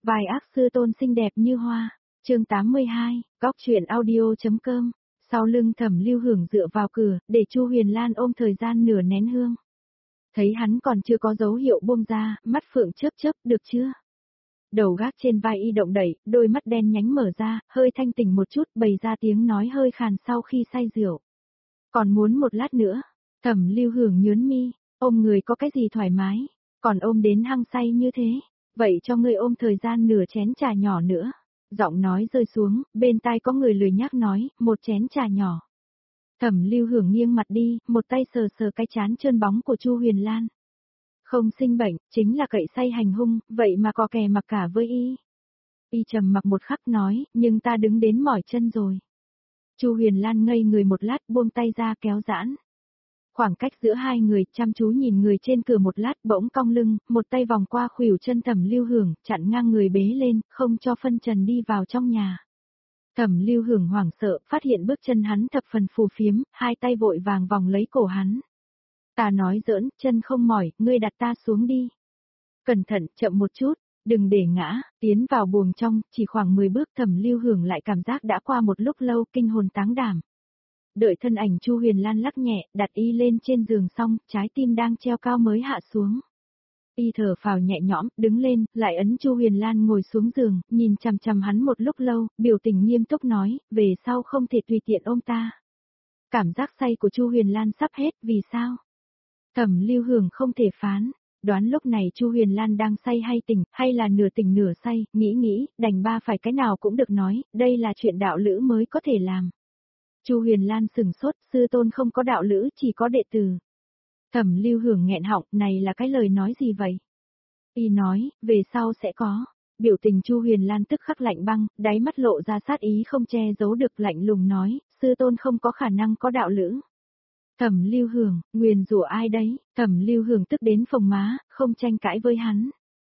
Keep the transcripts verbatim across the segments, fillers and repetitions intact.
Vài ác sư tôn xinh đẹp như hoa. Chương tám mươi hai, góc truyện audio.com. Sau lưng Thẩm Lưu Hưởng dựa vào cửa, để Chu Huyền Lan ôm thời gian nửa nén hương. Thấy hắn còn chưa có dấu hiệu buông ra, mắt phượng chớp chớp, được chưa? Đầu gác trên vai y động đẩy, đôi mắt đen nhánh mở ra, hơi thanh tỉnh một chút, bày ra tiếng nói hơi khàn sau khi say rượu. Còn muốn một lát nữa. Thẩm Lưu Hưởng nhướng mi, ôm người có cái gì thoải mái, còn ôm đến hăng say như thế, vậy cho ngươi ôm thời gian nửa chén trà nhỏ nữa. Giọng nói rơi xuống, bên tai có người lười nhác nói, một chén trà nhỏ. Thẩm Lưu Hưởng nghiêng mặt đi, một tay sờ sờ cái trán trơn bóng của Chu Huyền Lan. Không sinh bệnh, chính là cậy say hành hung, vậy mà có kè mặc cả với y. Y trầm mặc một khắc nói, nhưng ta đứng đến mỏi chân rồi. Chu Huyền Lan ngây người một lát, buông tay ra kéo giãn. Khoảng cách giữa hai người, chăm chú nhìn người trên cửa một lát, bỗng cong lưng, một tay vòng qua khuỷu chân Thẩm Lưu Hưởng, chặn ngang người bế lên, không cho phân trần đi vào trong nhà. Thẩm Lưu Hưởng hoảng sợ, phát hiện bước chân hắn thập phần phù phiếm, hai tay vội vàng vòng lấy cổ hắn. Ta nói giỡn, chân không mỏi, ngươi đặt ta xuống đi. Cẩn thận, chậm một chút, đừng để ngã, tiến vào buồng trong, chỉ khoảng mười bước Thẩm Lưu Hưởng lại cảm giác đã qua một lúc lâu, kinh hồn táng đảm. Đợi thân ảnh Chu Huyền Lan lắc nhẹ, đặt y lên trên giường xong, trái tim đang treo cao mới hạ xuống. Y thở phào nhẹ nhõm, đứng lên, lại ấn Chu Huyền Lan ngồi xuống giường, nhìn chằm chằm hắn một lúc lâu, biểu tình nghiêm túc nói, về sau không thể tùy tiện ôm ta. Cảm giác say của Chu Huyền Lan sắp hết, vì sao? Thẩm Lưu Hưởng không thể phán, đoán lúc này Chu Huyền Lan đang say hay tỉnh, hay là nửa tỉnh nửa say, nghĩ nghĩ, đành ba phải cái nào cũng được nói, đây là chuyện đạo lữ mới có thể làm. Chu Huyền Lan sừng sốt, sư tôn không có đạo lữ, chỉ có đệ tử. Thẩm Lưu Hưởng nghẹn họng, này là cái lời nói gì vậy? Y nói, về sau sẽ có. Biểu tình Chu Huyền Lan tức khắc lạnh băng, đáy mắt lộ ra sát ý không che giấu được, lạnh lùng nói, sư tôn không có khả năng có đạo lữ. Thẩm Lưu Hưởng, nguyền rủa ai đấy? Thẩm Lưu Hưởng tức đến phồng má, không tranh cãi với hắn.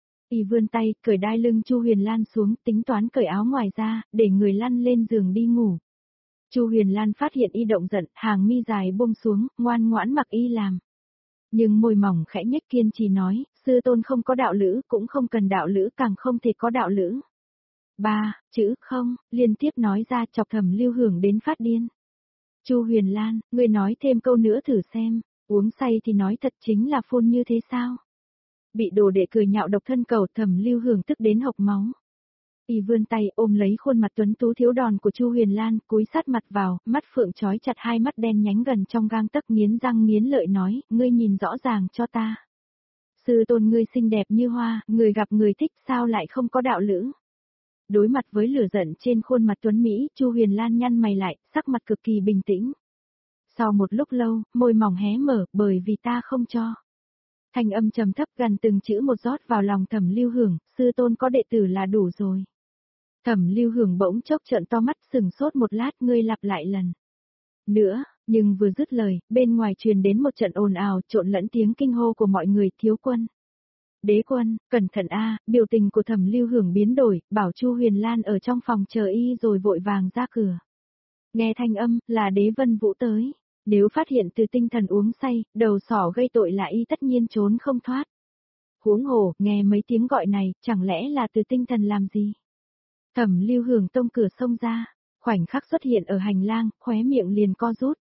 Y vươn tay, cởi đai lưng Chu Huyền Lan xuống, tính toán cởi áo ngoài ra, để người lăn lên giường đi ngủ. Chu Huyền Lan phát hiện y động giận, hàng mi dài buông xuống, ngoan ngoãn mặc y làm. Nhưng môi mỏng khẽ nhếch kiên trì nói, sư tôn không có đạo lữ, cũng không cần đạo lữ, càng không thể có đạo lữ. Ba, chữ không, liên tiếp nói ra chọc Thẩm Lưu Hưởng đến phát điên. Chu Huyền Lan, ngươi nói thêm câu nữa thử xem, uống say thì nói thật chính là phun như thế sao? Bị đồ đệ cười nhạo độc thân cầu, Thẩm Lưu Hưởng tức đến hộc máu. Y vươn tay ôm lấy khuôn mặt tuấn tú thiếu đòn của Chu Huyền Lan, cúi sát mặt vào, mắt phượng trói chặt hai mắt đen nhánh gần trong gang tấc, nghiến răng nghiến lợi nói, ngươi nhìn rõ ràng cho ta. Sư tôn ngươi xinh đẹp như hoa, người gặp người thích sao lại không có đạo lữ. Đối mặt với lửa giận trên khuôn mặt tuấn Mỹ, Chu Huyền Lan nhăn mày lại, sắc mặt cực kỳ bình tĩnh. Sau một lúc lâu, môi mỏng hé mở, bởi vì ta không cho. Thanh âm trầm thấp gần từng chữ một rót vào lòng Thẩm Lưu Hưởng, sư tôn có đệ tử là đủ rồi. Thẩm Lưu Hưởng bỗng chốc trợn to mắt, sừng sốt một lát, ngươi lặp lại lần nữa, nhưng vừa dứt lời, bên ngoài truyền đến một trận ồn ào, trộn lẫn tiếng kinh hô của mọi người, thiếu quân. Đế quân, cẩn thận a, biểu tình của Thẩm Lưu Hưởng biến đổi, bảo Chu Huyền Lan ở trong phòng chờ y rồi vội vàng ra cửa. Nghe thanh âm, là Đế Vân Vũ tới. Nếu phát hiện Từ Tinh Thần uống say, đầu sỏ gây tội là y tất nhiên trốn không thoát. Huống hồ, nghe mấy tiếng gọi này, chẳng lẽ là Từ Tinh Thần làm gì? Thẩm Lưu Hưởng tông cửa xông ra, khoảnh khắc xuất hiện ở hành lang, khóe miệng liền co rút.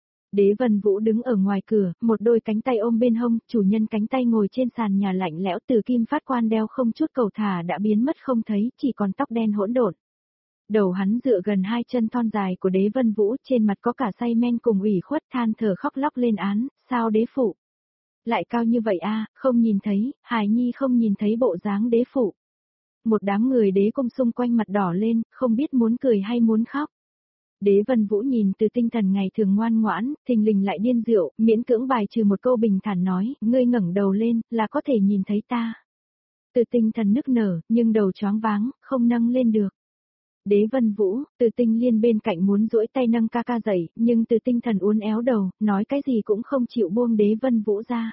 Đế Vân Vũ đứng ở ngoài cửa, một đôi cánh tay ôm bên hông, chủ nhân cánh tay ngồi trên sàn nhà lạnh lẽo, từ kim phát quan đeo không chút cầu thả đã biến mất không thấy, chỉ còn tóc đen hỗn độn. Đầu hắn dựa gần hai chân thon dài của Đế Vân Vũ, trên mặt có cả say men cùng ủy khuất, than thở khóc lóc lên án, sao đế phụ? Lại cao như vậy a, không nhìn thấy, hài nhi không nhìn thấy bộ dáng đế phụ. Một đám người đế cung xung quanh mặt đỏ lên, không biết muốn cười hay muốn khóc. Đế Vân Vũ nhìn Từ Tinh Thần ngày thường ngoan ngoãn, thình lình lại điên rượu, miễn cưỡng bài trừ một câu bình thản nói, ngươi ngẩng đầu lên, là có thể nhìn thấy ta. Từ Tinh Thần nức nở, nhưng đầu choáng váng, không nâng lên được. Đế Vân Vũ, Từ Tinh Liên bên cạnh muốn duỗi tay nâng ca ca dậy, nhưng Từ Tinh Thần uốn éo đầu, nói cái gì cũng không chịu buông Đế Vân Vũ ra.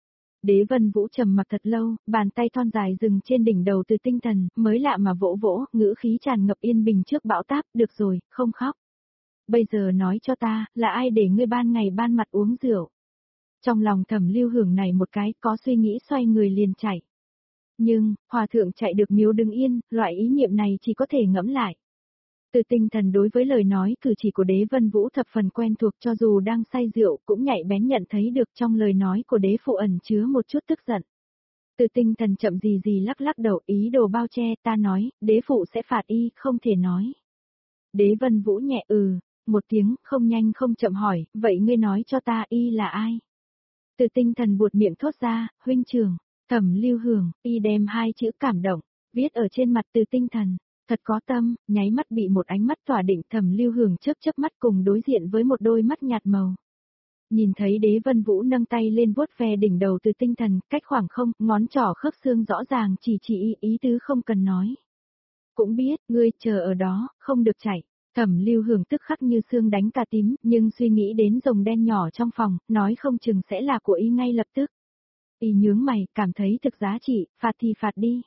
Đế Vân Vũ trầm mặc thật lâu, bàn tay thon dài dừng trên đỉnh đầu Từ Tinh Thần, mới lạ mà vỗ vỗ, ngữ khí tràn ngập yên bình trước bão táp, được rồi, không khóc. Bây giờ nói cho ta, là ai để ngươi ban ngày ban mặt uống rượu? Trong lòng Thẩm Lưu Hưởng này một cái, có suy nghĩ xoay người liền chạy. Nhưng, hòa thượng chạy được miếu đứng yên, loại ý niệm này chỉ có thể ngẫm lại. Từ Tinh Thần đối với lời nói cử chỉ của Đế Vân Vũ thập phần quen thuộc, cho dù đang say rượu cũng nhạy bén nhận thấy được trong lời nói của đế phụ ẩn chứa một chút tức giận. Từ Tinh Thần chậm gì gì lắc lắc đầu, ý đồ bao che, ta nói, đế phụ sẽ phạt y, không thể nói. Đế Vân Vũ nhẹ ừ, một tiếng, không nhanh không chậm hỏi, vậy ngươi nói cho ta y là ai? Từ Tinh Thần buột miệng thốt ra, huynh trưởng, Thẩm Lưu Hưởng, y đem hai chữ cảm động, viết ở trên mặt Từ Tinh Thần. Thật có tâm, nháy mắt bị một ánh mắt tỏa định. Thẩm Lưu Hưởng chớp chớp mắt cùng đối diện với một đôi mắt nhạt màu. Nhìn thấy Đế Vân Vũ nâng tay lên vuốt ve đỉnh đầu Từ Tinh Thần, cách khoảng không, ngón trỏ khớp xương rõ ràng chỉ chỉ ý, ý tứ không cần nói. Cũng biết, ngươi chờ ở đó, không được chạy. Thẩm Lưu Hưởng tức khắc như xương đánh cả tím, nhưng suy nghĩ đến rồng đen nhỏ trong phòng, nói không chừng sẽ là của y ngay lập tức. Y nhướng mày, cảm thấy thực giá trị, phạt thì phạt đi.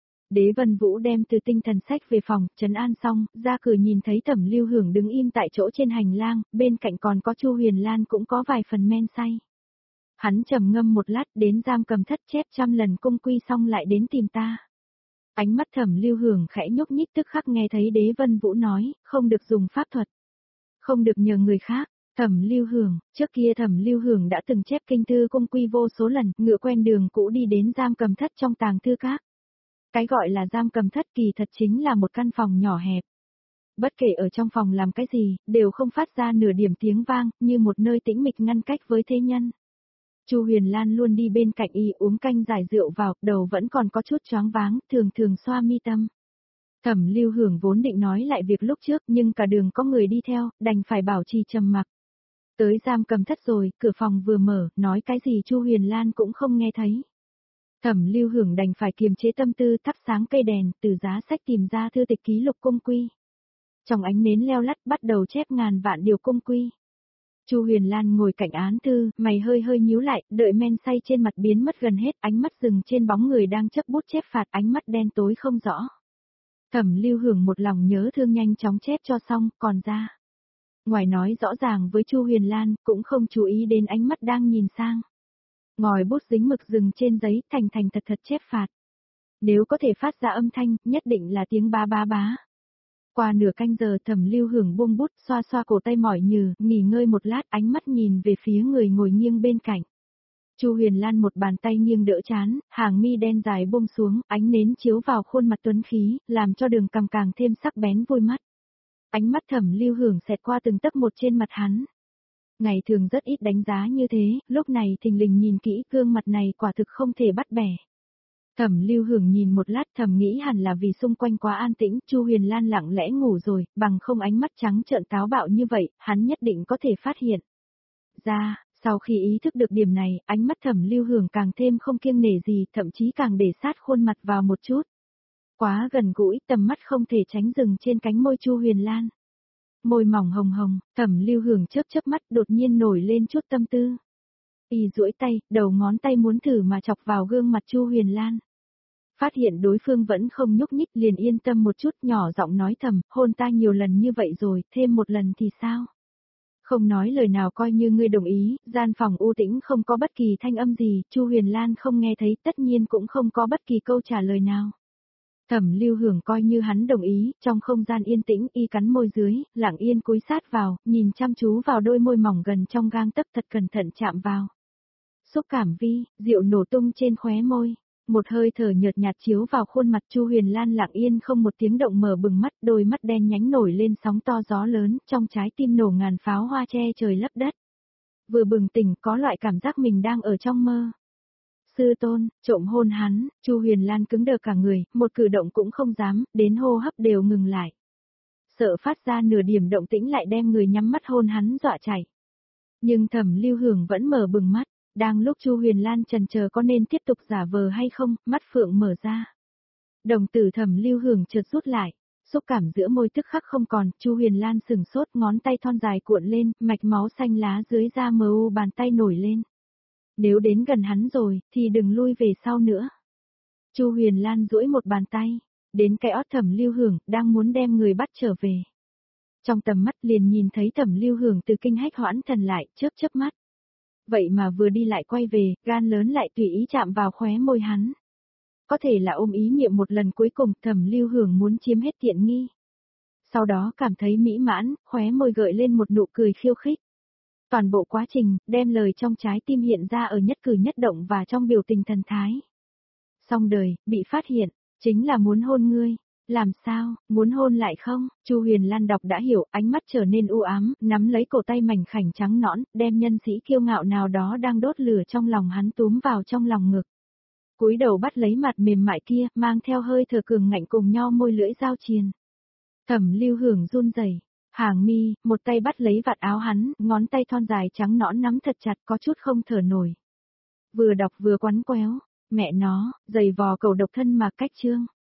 Đế Vân Vũ đem Từ Tinh Thần sách về phòng, trấn an xong, ra cửa nhìn thấy Thẩm Lưu Hưởng đứng im tại chỗ trên hành lang, bên cạnh còn có Chu Huyền Lan cũng có vài phần men say. Hắn trầm ngâm một lát, đến giam cầm thất chép trăm lần cung quy xong lại đến tìm ta. Ánh mắt Thẩm Lưu Hưởng khẽ nhúc nhích, tức khắc nghe thấy Đế Vân Vũ nói, không được dùng pháp thuật, không được nhờ người khác. Thẩm Lưu Hưởng, trước kia Thẩm Lưu Hưởng đã từng chép kinh thư cung quy vô số lần, ngựa quen đường cũ đi đến giam cầm thất trong tàng thư các. Cái gọi là giam cầm thất kỳ thật chính là một căn phòng nhỏ hẹp. Bất kể ở trong phòng làm cái gì, đều không phát ra nửa điểm tiếng vang, như một nơi tĩnh mịch ngăn cách với thế nhân. Chu Huyền Lan luôn đi bên cạnh y uống canh giải rượu vào, đầu vẫn còn có chút choáng váng, thường thường xoa mi tâm. Thẩm Lưu Hưởng vốn định nói lại việc lúc trước, nhưng cả đường có người đi theo, đành phải bảo trì trầm mặc. Tới giam cầm thất rồi, cửa phòng vừa mở, nói cái gì Chu Huyền Lan cũng không nghe thấy. Thẩm Lưu Hưởng đành phải kiềm chế tâm tư, thắp sáng cây đèn, từ giá sách tìm ra thư tịch ký lục cung quy. Trong ánh nến leo lắt bắt đầu chép ngàn vạn điều cung quy. Chu Huyền Lan ngồi cạnh án thư, mày hơi hơi nhíu lại, đợi men say trên mặt biến mất gần hết, ánh mắt dừng trên bóng người đang chấp bút chép phạt, ánh mắt đen tối không rõ. Thẩm Lưu Hưởng một lòng nhớ thương nhanh chóng chép cho xong, còn ra. Ngoài nói rõ ràng với Chu Huyền Lan, cũng không chú ý đến ánh mắt đang nhìn sang. Ngòi bút dính mực dừng trên giấy, thành thành thật thật chép phạt. Nếu có thể phát ra âm thanh, nhất định là tiếng ba ba bá. Qua nửa canh giờ Thẩm Lưu Hưởng buông bút, xoa xoa cổ tay mỏi nhừ, nghỉ ngơi một lát, ánh mắt nhìn về phía người ngồi nghiêng bên cạnh. Chu Huyền Lan một bàn tay nghiêng đỡ chán, hàng mi đen dài buông xuống, ánh nến chiếu vào khuôn mặt tuấn khí, làm cho đường cằm càng thêm sắc bén vui mắt. Ánh mắt Thẩm Lưu Hưởng xẹt qua từng tấc một trên mặt hắn. Ngày thường rất ít đánh giá như thế, lúc này thình lình nhìn kỹ gương mặt này quả thực không thể bắt bẻ. Thẩm Lưu Hưởng nhìn một lát thầm nghĩ hẳn là vì xung quanh quá an tĩnh, Chu Huyền Lan lặng lẽ ngủ rồi, bằng không ánh mắt trắng trợn táo bạo như vậy, hắn nhất định có thể phát hiện. Ra, sau khi ý thức được điểm này, ánh mắt Thẩm Lưu Hưởng càng thêm không kiêng nể gì, thậm chí càng để sát khuôn mặt vào một chút. Quá gần gũi, tầm mắt không thể tránh dừng trên cánh môi Chu Huyền Lan. Môi mỏng hồng hồng, Thẩm Lưu Hưởng chớp chớp mắt đột nhiên nổi lên chút tâm tư. Y duỗi tay, đầu ngón tay muốn thử mà chọc vào gương mặt Chu Huyền Lan. Phát hiện đối phương vẫn không nhúc nhích liền yên tâm một chút, nhỏ giọng nói thầm, hôn ta nhiều lần như vậy rồi, thêm một lần thì sao? Không nói lời nào coi như ngươi đồng ý, gian phòng u tĩnh không có bất kỳ thanh âm gì, Chu Huyền Lan không nghe thấy, tất nhiên cũng không có bất kỳ câu trả lời nào. Thẩm Lưu Hưởng coi như hắn đồng ý, trong không gian yên tĩnh y cắn môi dưới, lặng yên cúi sát vào, nhìn chăm chú vào đôi môi mỏng gần trong gang tấc thật cẩn thận chạm vào. Xúc cảm vi, rượu nổ tung trên khóe môi, một hơi thở nhợt nhạt chiếu vào khuôn mặt Chu Huyền Lan lặng yên không một tiếng động mở bừng mắt, đôi mắt đen nhánh nổi lên sóng to gió lớn, trong trái tim nổ ngàn pháo hoa che trời lấp đất. Vừa bừng tỉnh có loại cảm giác mình đang ở trong mơ. Sư tôn, trộm hôn hắn, Chu Huyền Lan cứng đờ cả người, một cử động cũng không dám, đến hô hấp đều ngừng lại. Sợ phát ra nửa điểm động tĩnh lại đem người nhắm mắt hôn hắn dọa chạy. Nhưng Thẩm Lưu Hưởng vẫn mở bừng mắt, đang lúc Chu Huyền Lan chần chờ có nên tiếp tục giả vờ hay không, mắt phượng mở ra. Đồng tử Thẩm Lưu Hưởng chợt rút lại, xúc cảm giữa môi tức khắc không còn, Chu Huyền Lan sừng sốt, ngón tay thon dài cuộn lên, mạch máu xanh lá dưới da mờ u bàn tay nổi lên. Nếu đến gần hắn rồi, thì đừng lui về sau nữa. Chu Huyền Lan duỗi một bàn tay, đến cái ót Thẩm Lưu Hưởng, đang muốn đem người bắt trở về. Trong tầm mắt liền nhìn thấy Thẩm Lưu Hưởng từ kinh hách hoãn thần lại, chớp chớp mắt. Vậy mà vừa đi lại quay về, gan lớn lại tùy ý chạm vào khóe môi hắn. Có thể là ôm ý niệm một lần cuối cùng Thẩm Lưu Hưởng muốn chiếm hết tiện nghi. Sau đó cảm thấy mỹ mãn, khóe môi gợi lên một nụ cười khiêu khích. Toàn bộ quá trình, đem lời trong trái tim hiện ra ở nhất cử nhất động và trong biểu tình thần thái. Xong đời, bị phát hiện, chính là muốn hôn ngươi. Làm sao, muốn hôn lại không? Chu Huyền Lan đọc đã hiểu, ánh mắt trở nên u ám, nắm lấy cổ tay mảnh khảnh trắng nõn, đem nhân sĩ kiêu ngạo nào đó đang đốt lửa trong lòng hắn túm vào trong lòng ngực. Cúi đầu bắt lấy mặt mềm mại kia, mang theo hơi thở cường ngạnh cùng nhau môi lưỡi giao triền. Thẩm Lưu Hưởng run rẩy, hàng mi, một tay bắt lấy vạt áo hắn, ngón tay thon dài trắng nõn nắm thật chặt có chút không thở nổi. Vừa đọc vừa quắn quéo, mẹ nó, giày vò cầu độc thân mà cách chương.